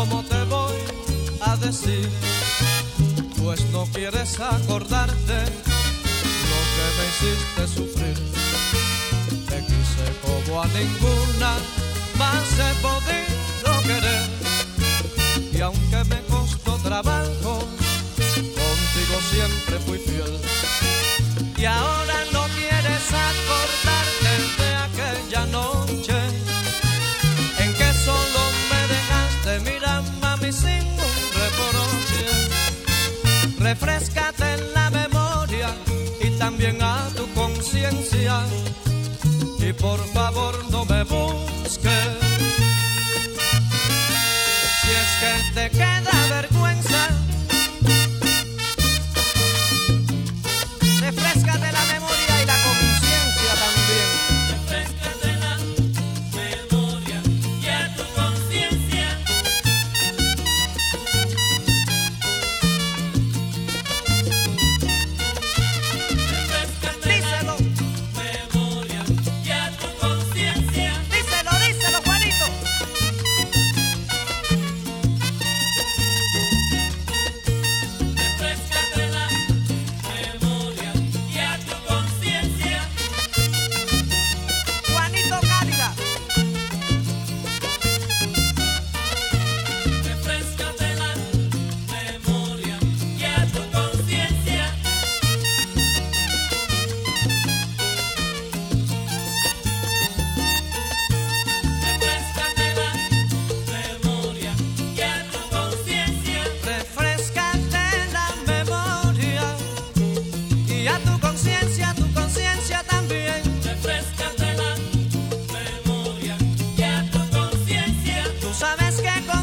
¿cómo te voy a decir? Pues no quieres acordarte lo que me hiciste sufrir. Te quise como a ninguna más he podido querer. Y aunque me costó trabajo, contigo siempre fui fiel. Y ahora no quieres acordarte de aquella noche en que solo me dejaste. Mira, mami, sin un reproche. Refréscate en la memoria y también a tu conciencia. Y por favor no me busques si es que te queda vergüenza. Refréscate la memoria y la conciencia también. Refréscate la memoria y a tu conciencia. Refréscate Díselo, la memoria y a tu conciencia. díselo, díselo, Juanito. Refréscate la memoria y a tu conciencia. Juanito Cálida. Refréscate la memoria y a tu conciencia. Refréscate la memoria y a tu conciencia. Refréscate la memoria y a tu conciencia también. Refréscate la memoria y a tu conciencia. Tú sabes que con